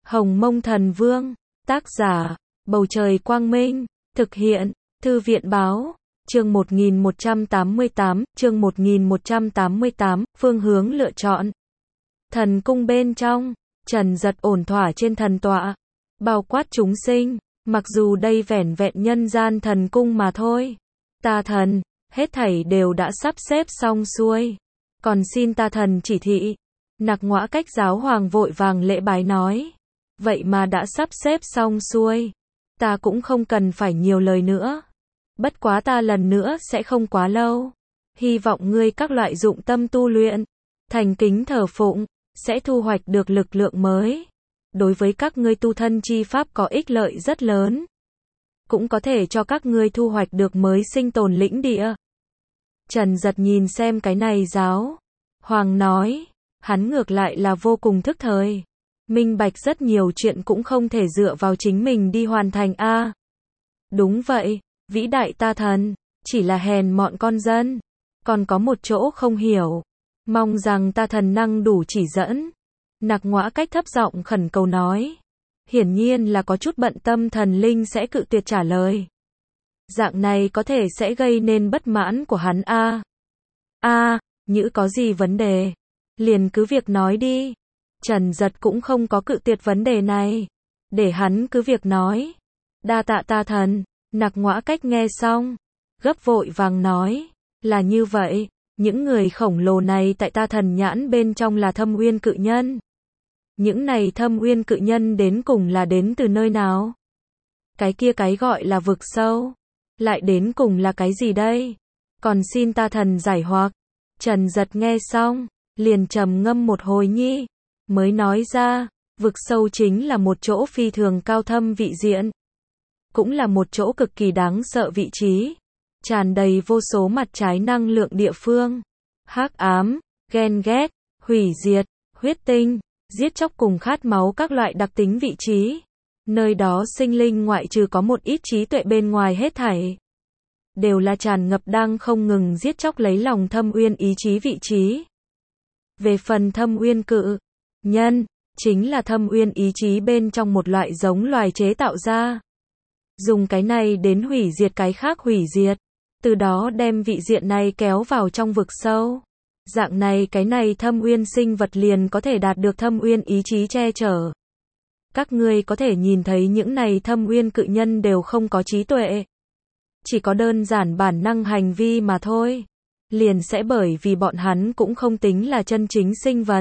Hồng Mông Thần Vương, tác giả, Bầu Trời Quang Minh, thực hiện, Thư viện Báo, chương 1188, phương hướng lựa chọn. Thần cung bên trong, Trần Giật ổn thỏa trên thần tọa, bao quát chúng sinh, mặc dù đây vẻn vẹn nhân gian thần cung mà thôi. Ta thần, hết thảy đều đã sắp xếp xong xuôi. Còn xin ta thần chỉ thị. Nặc Ngõa Cách giáo hoàng vội vàng lễ bái nói. Vậy mà đã sắp xếp xong xuôi. Ta cũng không cần phải nhiều lời nữa. Bất quá ta lần nữa sẽ không quá lâu. Hy vọng ngươi các loại dụng tâm tu luyện, thành kính thờ phụng, sẽ thu hoạch được lực lượng mới. Đối với các ngươi tu thân chi pháp có ích lợi rất lớn. Cũng có thể cho các ngươi thu hoạch được mới sinh tồn lĩnh địa. Trần Giật nhìn xem cái này giáo hoàng nói, hắn ngược lại là vô cùng thức thời. Minh bạch rất nhiều chuyện cũng không thể dựa vào chính mình đi hoàn thành a. Đúng vậy, vĩ đại ta thần, chỉ là hèn mọn con dân. Còn có một chỗ không hiểu. Mong rằng ta thần năng đủ chỉ dẫn. Nặc Ngõa Cách thấp giọng khẩn cầu nói. Hiển nhiên là có chút bận tâm thần linh sẽ cự tuyệt trả lời. Dạng này có thể sẽ gây nên bất mãn của hắn a. Nhữ có gì vấn đề? Liền cứ việc nói đi. Trần Giật cũng không có cự tuyệt vấn đề này. Để hắn cứ việc nói. Đa tạ ta thần. Nặc Ngõa Cách nghe xong, gấp vội vàng nói. Là như vậy, những người khổng lồ này tại ta thần nhãn bên trong là Thâm Uyên cự nhân. Những này Thâm Uyên cự nhân đến cùng là đến từ nơi nào? Cái kia cái gọi là vực sâu, lại đến cùng là cái gì đây? Còn xin ta thần giải hoặc. Trần Giật nghe xong, liền trầm ngâm một hồi nhi, mới nói ra, vực sâu chính là một chỗ phi thường cao thâm vị diện. Cũng là một chỗ cực kỳ đáng sợ vị trí, tràn đầy vô số mặt trái năng lượng địa phương. Hắc ám, ghen ghét, hủy diệt, huyết tinh, giết chóc cùng khát máu các loại đặc tính vị trí. Nơi đó sinh linh ngoại trừ có một ít trí tuệ bên ngoài hết thảy, đều là tràn ngập đang không ngừng giết chóc lấy lòng Thâm Uyên ý chí vị trí. Về phần Thâm Uyên cự nhân, chính là Thâm Uyên ý chí bên trong một loại giống loài chế tạo ra. Dùng cái này đến hủy diệt cái khác hủy diệt, từ đó đem vị diện này kéo vào trong vực sâu. Dạng này cái này Thâm Uyên sinh vật liền có thể đạt được Thâm Uyên ý chí che chở. Các ngươi có thể nhìn thấy những này Thâm Uyên cự nhân đều không có trí tuệ. Chỉ có đơn giản bản năng hành vi mà thôi. Liền sẽ bởi vì bọn hắn cũng không tính là chân chính sinh vật.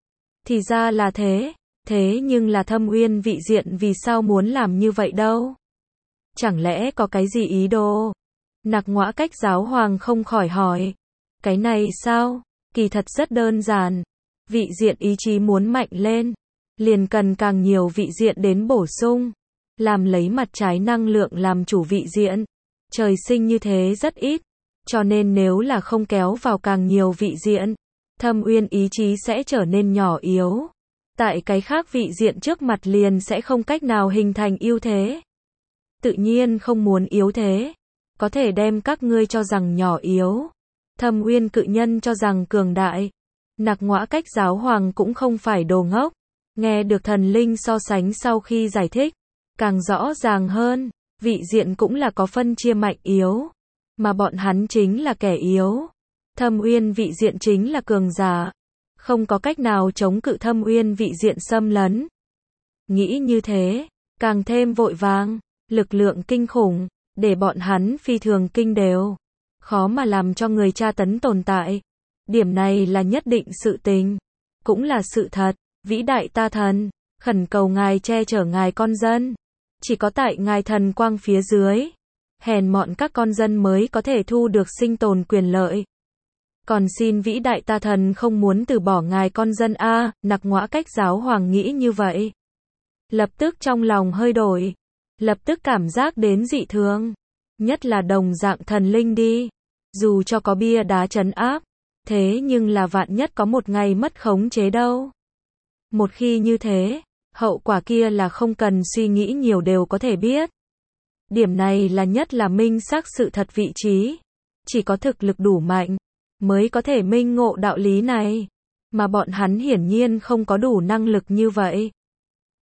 Thì ra là thế. Thế nhưng là Thâm Uyên vị diện vì sao muốn làm như vậy đâu? Chẳng lẽ có cái gì ý đồ? Nặc Ngõa Cách giáo hoàng không khỏi hỏi. Cái này sao? Kỳ thật rất đơn giản. Vị diện ý chí muốn mạnh lên, liền cần càng nhiều vị diện đến bổ sung. Làm lấy mặt trái năng lượng làm chủ vị diện. Trời sinh như thế rất ít. Cho nên nếu là không kéo vào càng nhiều vị diện, Thâm Uyên ý chí sẽ trở nên nhỏ yếu. Tại cái khác vị diện trước mặt liền sẽ không cách nào hình thành ưu thế. Tự nhiên không muốn yếu thế. Có thể đem các ngươi cho rằng nhỏ yếu. Thâm Uyên cự nhân cho rằng cường đại. Nặc Ngõa Cách giáo hoàng cũng không phải đồ ngốc. Nghe được thần linh so sánh sau khi giải thích, càng rõ ràng hơn. Vị diện cũng là có phân chia mạnh yếu. Mà bọn hắn chính là kẻ yếu. Thâm Uyên vị diện chính là cường giả. Không có cách nào chống cự Thâm Uyên vị diện xâm lấn. Nghĩ như thế, càng thêm vội vàng. Lực lượng kinh khủng, để bọn hắn phi thường kinh đều. Khó mà làm cho người tra tấn tồn tại. Điểm này là nhất định sự tình. Cũng là sự thật. Vĩ đại ta thần, khẩn cầu ngài che chở ngài con dân. Chỉ có tại ngài thần quang phía dưới, hèn mọn các con dân mới có thể thu được sinh tồn quyền lợi. Còn xin vĩ đại ta thần không muốn từ bỏ ngài con dân a. Nặc Ngõa Cách giáo hoàng nghĩ như vậy, lập tức trong lòng hơi đổi. Lập tức cảm giác đến dị thường. Nhất là đồng dạng thần linh đi. Dù cho có bia đá trấn áp, thế nhưng là vạn nhất có một ngày mất khống chế đâu. Một khi như thế, hậu quả kia là không cần suy nghĩ nhiều đều có thể biết. Điểm này là nhất là minh xác sự thật vị trí. Chỉ có thực lực đủ mạnh, mới có thể minh ngộ đạo lý này. Mà bọn hắn hiển nhiên không có đủ năng lực như vậy.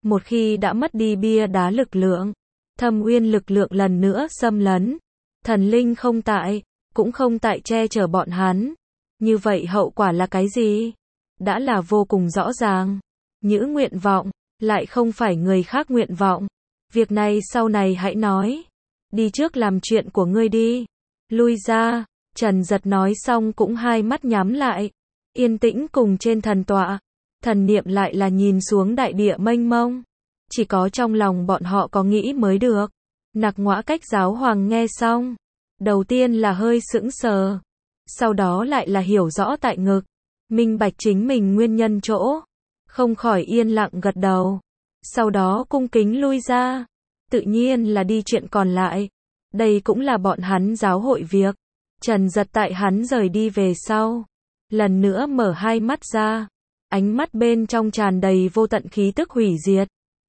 Một khi đã mất đi bia đá lực lượng, Thâm Uyên lực lượng lần nữa xâm lấn, thần linh không tại, cũng không tại che chở bọn hắn. Như vậy hậu quả là cái gì? Đã là vô cùng rõ ràng. Nhữ nguyện vọng, lại không phải người khác nguyện vọng. Việc này sau này hãy nói. Đi trước làm chuyện của ngươi đi. Lui ra, Trần Giật nói xong cũng hai mắt nhắm lại. Yên tĩnh cùng trên thần tọa. Thần niệm lại là nhìn xuống đại địa mênh mông. Chỉ có trong lòng bọn họ có nghĩ mới được. Nặc Ngõa Cách giáo hoàng nghe xong. Đầu tiên là hơi sững sờ. Sau đó lại là hiểu rõ tại ngực. Minh bạch chính mình nguyên nhân chỗ. Không khỏi yên lặng gật đầu. Sau đó cung kính lui ra. Tự nhiên là đi chuyện còn lại. Đây cũng là bọn hắn giáo hội việc. Trần Giật tại hắn rời đi về sau. Lần nữa mở hai mắt ra. Ánh mắt bên trong tràn đầy vô tận khí tức hủy diệt.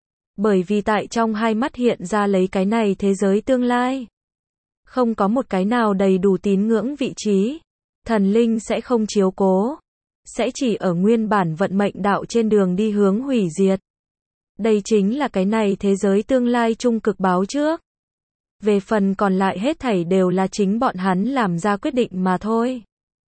Bởi vì tại trong hai mắt hiện ra lấy cái này thế giới tương lai. Không có một cái nào đầy đủ tín ngưỡng vị trí. Thần linh sẽ không chiếu cố. Sẽ chỉ ở nguyên bản vận mệnh đạo trên đường đi hướng hủy diệt. Đây chính là cái này thế giới tương lai trung cực báo trước. Về phần còn lại hết thảy đều là chính bọn hắn làm ra quyết định mà thôi.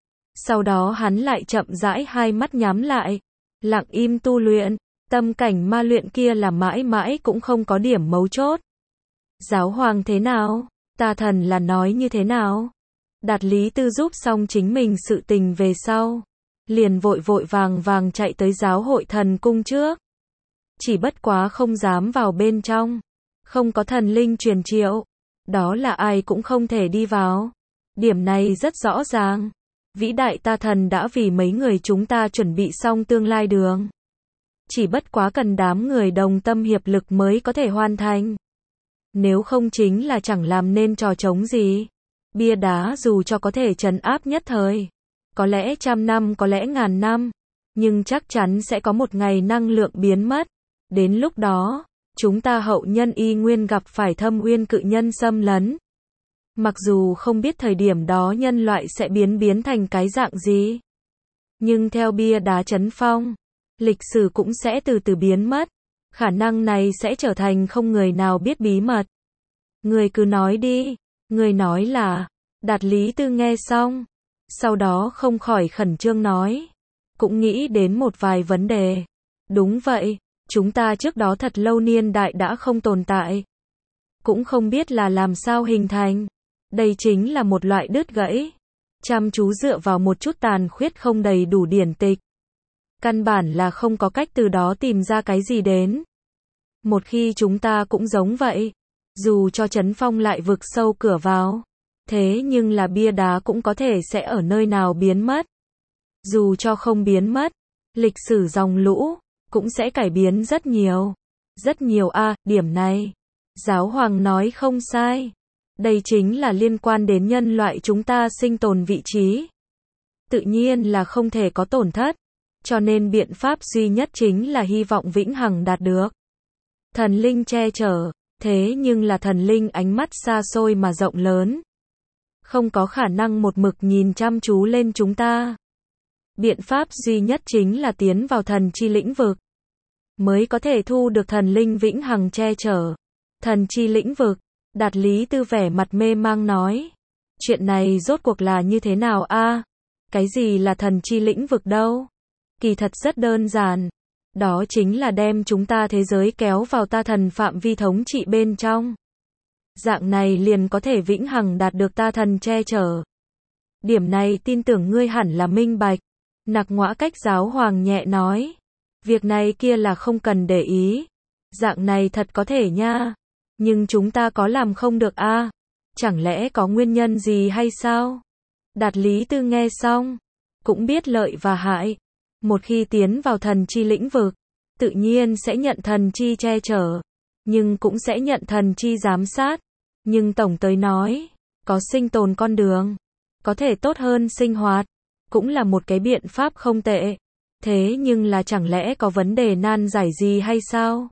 Sau đó hắn lại chậm rãi hai mắt nhắm lại. Lặng im tu luyện. Tâm cảnh ma luyện kia là mãi mãi cũng không có điểm mấu chốt. Giáo hoàng thế nào? Ta thần là nói như thế nào? Đạt Lý Tư giúp xong chính mình sự tình về sau. Liền vội vội vàng vàng chạy tới giáo hội thần cung trước. Chỉ bất quá không dám vào bên trong. Không có thần linh truyền triệu. Đó là ai cũng không thể đi vào. Điểm này rất rõ ràng. Vĩ đại ta thần đã vì mấy người chúng ta chuẩn bị xong tương lai đường. Chỉ bất quá cần đám người đồng tâm hiệp lực mới có thể hoàn thành. Nếu không chính là chẳng làm nên trò trống gì. Bia đá dù cho có thể trấn áp nhất thời. Có lẽ 100 năm, có lẽ 1000 năm. Nhưng chắc chắn sẽ có một ngày năng lượng biến mất. Đến lúc đó, chúng ta hậu nhân y nguyên gặp phải Thâm Uyên cự nhân xâm lấn. Mặc dù không biết thời điểm đó nhân loại sẽ biến thành cái dạng gì. Nhưng theo bia đá chấn phong, lịch sử cũng sẽ từ từ biến mất. Khả năng này sẽ trở thành không người nào biết bí mật. Người cứ nói đi. Người nói là. Đạt Lý Tư nghe xong. Sau đó không khỏi khẩn trương nói. Cũng nghĩ đến một vài vấn đề. Đúng vậy. Chúng ta trước đó thật lâu niên đại đã không tồn tại. Cũng không biết là làm sao hình thành. Đây chính là một loại đứt gãy. Chăm chú dựa vào một chút tàn khuyết không đầy đủ điển tịch. Căn bản là không có cách từ đó tìm ra cái gì đến. Một khi chúng ta cũng giống vậy. Dù cho trấn phong lại vực sâu cửa vào. Thế nhưng là bia đá cũng có thể sẽ ở nơi nào biến mất. Dù cho không biến mất. Lịch sử dòng lũ. Cũng sẽ cải biến rất nhiều. Rất nhiều điểm này. Giáo hoàng nói không sai. Đây chính là liên quan đến nhân loại chúng ta sinh tồn vị trí. Tự nhiên là không thể có tổn thất. Cho nên biện pháp duy nhất chính là hy vọng vĩnh hằng đạt được. Thần linh che chở. Thế nhưng là thần linh ánh mắt xa xôi mà rộng lớn. Không có khả năng một mực nhìn chăm chú lên chúng ta. Biện pháp duy nhất chính là tiến vào thần chi lĩnh vực. Mới có thể thu được thần linh vĩnh hằng che chở. Thần chi lĩnh vực. Đạt Lý Tư vẻ mặt mê mang nói. Chuyện này rốt cuộc là như thế nào Cái gì là thần chi lĩnh vực đâu? Kỳ thật rất đơn giản. Đó chính là đem chúng ta thế giới kéo vào ta thần phạm vi thống trị bên trong. Dạng này liền có thể vĩnh hằng đạt được ta thần che chở. Điểm này tin tưởng ngươi hẳn là minh bạch. Nặc Ngõa Cách giáo hoàng nhẹ nói. Việc này kia là không cần để ý. Dạng này thật có thể nha. Nhưng chúng ta có làm không được Chẳng lẽ có nguyên nhân gì hay sao? Đạt Lý Tư nghe xong. Cũng biết lợi và hại. Một khi tiến vào thần chi lĩnh vực. Tự nhiên sẽ nhận thần chi che chở. Nhưng cũng sẽ nhận thần chi giám sát. Nhưng tổng tới nói. Có sinh tồn con đường. Có thể tốt hơn sinh hoạt. Cũng là một cái biện pháp không tệ. Thế nhưng là chẳng lẽ có vấn đề nan giải gì hay sao?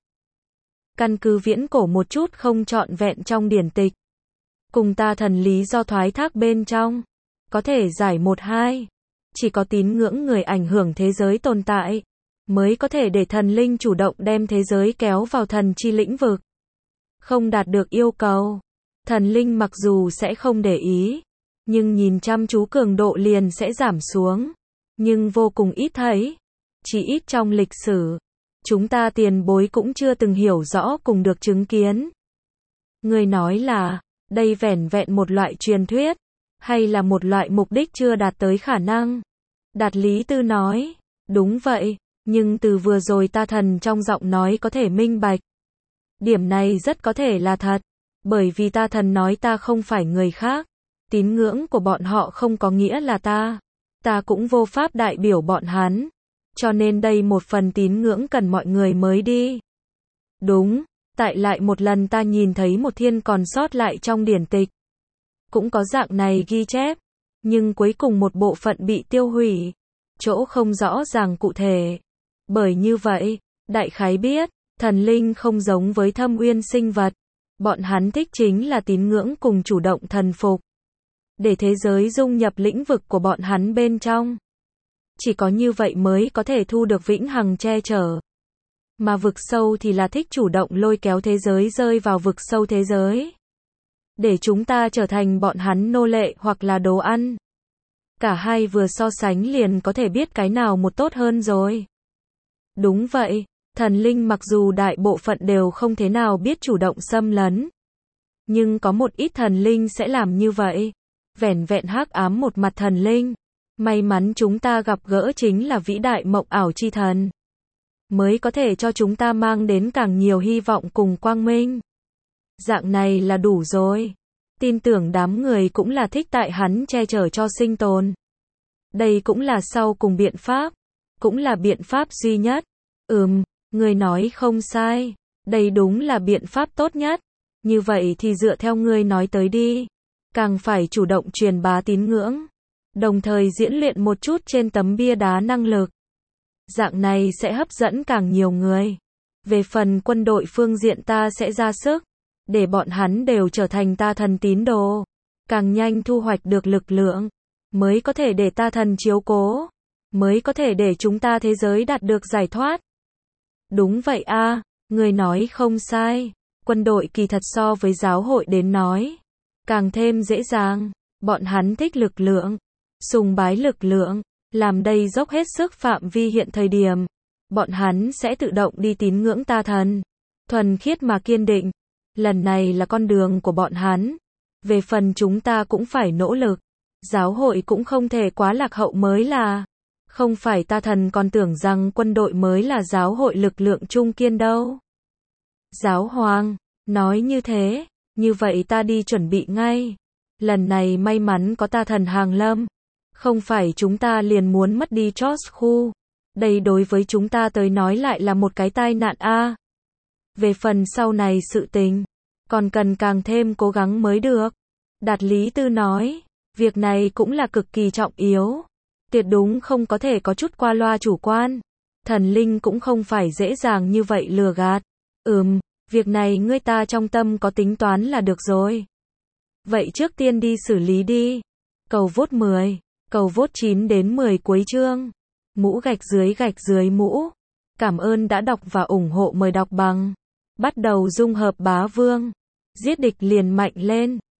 Căn cứ viễn cổ một chút không trọn vẹn trong điển tịch. Cùng ta thần lý do thoái thác bên trong. Có thể giải 1-2. Chỉ có tín ngưỡng người ảnh hưởng thế giới tồn tại. mới có thể để thần linh chủ động đem thế giới kéo vào thần chi lĩnh vực. Không đạt được yêu cầu, thần linh mặc dù sẽ không để ý, nhưng nhìn chăm chú cường độ liền sẽ giảm xuống, nhưng vô cùng ít thấy. Chỉ ít trong lịch sử, chúng ta tiền bối cũng chưa từng hiểu rõ cùng được chứng kiến. Người nói là, đây vẻn vẹn một loại truyền thuyết, hay là một loại mục đích chưa đạt tới khả năng? Đạt Lý Tư nói, đúng vậy, nhưng từ vừa rồi ta thần trong giọng nói có thể minh bạch. Điểm này rất có thể là thật, bởi vì ta thần nói ta không phải người khác, tín ngưỡng của bọn họ không có nghĩa là ta cũng vô pháp đại biểu bọn hắn, cho nên đây một phần tín ngưỡng cần mọi người mới đi. Đúng, tại lại một lần ta nhìn thấy một thiên còn sót lại trong điển tịch. Cũng có dạng này ghi chép, nhưng cuối cùng một bộ phận bị tiêu hủy, chỗ không rõ ràng cụ thể. Bởi như vậy, đại khái biết, thần linh không giống với thâm uyên sinh vật, bọn hắn thích chính là tín ngưỡng cùng chủ động thần phục. Để thế giới dung nhập lĩnh vực của bọn hắn bên trong. Chỉ có như vậy mới có thể thu được vĩnh hằng che chở. Mà vực sâu thì là thích chủ động lôi kéo thế giới rơi vào vực sâu thế giới. Để chúng ta trở thành bọn hắn nô lệ hoặc là đồ ăn. Cả hai vừa so sánh liền có thể biết cái nào một tốt hơn rồi. Đúng vậy, thần linh mặc dù đại bộ phận đều không thế nào biết chủ động xâm lấn. Nhưng có một ít thần linh sẽ làm như vậy. Vẻn vẹn hắc ám một mặt thần linh. May mắn chúng ta gặp gỡ chính là vĩ đại mộng ảo chi thần. Mới có thể cho chúng ta mang đến càng nhiều hy vọng cùng quang minh. Dạng này là đủ rồi. Tin tưởng đám người cũng là thích tại hắn che chở cho sinh tồn. Đây cũng là sau cùng biện pháp. Cũng là biện pháp duy nhất. Người nói không sai. Đây đúng là biện pháp tốt nhất. Như vậy thì dựa theo ngươi nói tới đi. Càng phải chủ động truyền bá tín ngưỡng. Đồng thời diễn luyện một chút trên tấm bia đá năng lực. Dạng này sẽ hấp dẫn càng nhiều người. Về phần quân đội phương diện ta sẽ ra sức. Để bọn hắn đều trở thành ta thần tín đồ. Càng nhanh thu hoạch được lực lượng. Mới có thể để ta thần chiếu cố. Mới có thể để chúng ta thế giới đạt được giải thoát. Đúng vậy a, người nói không sai. Quân đội kỳ thật so với giáo hội đến nói. Càng thêm dễ dàng. Bọn hắn thích lực lượng. Sùng bái lực lượng. Làm đây dốc hết sức phạm vi hiện thời điểm. Bọn hắn sẽ tự động đi tín ngưỡng ta thần. Thuần khiết mà kiên định. Lần này là con đường của bọn hắn. Về phần chúng ta cũng phải nỗ lực. Giáo hội cũng không thể quá lạc hậu mới là. Không phải ta thần còn tưởng rằng quân đội mới là giáo hội lực lượng trung kiên đâu. Giáo hoàng, nói như thế, như vậy ta đi chuẩn bị ngay. Lần này may mắn có ta thần hàng lâm. Không phải chúng ta liền muốn mất đi George khu. Đây đối với chúng ta tới nói lại là một cái tai nạn a. Về phần sau này sự tình, còn cần càng thêm cố gắng mới được. Đạt Lý Tư nói, việc này cũng là cực kỳ trọng yếu. Tuyệt đúng không có thể có chút qua loa chủ quan. Thần linh cũng không phải dễ dàng như vậy lừa gạt. Việc này ngươi ta trong tâm có tính toán là được rồi. Vậy trước tiên đi xử lý đi. Cầu vote 10, cầu vote 9 đến 10 cuối chương. Mũ gạch dưới mũ. Cảm ơn đã đọc và ủng hộ, mời đọc bằng. Bắt đầu dung hợp bá vương. Giết địch liền mạnh lên.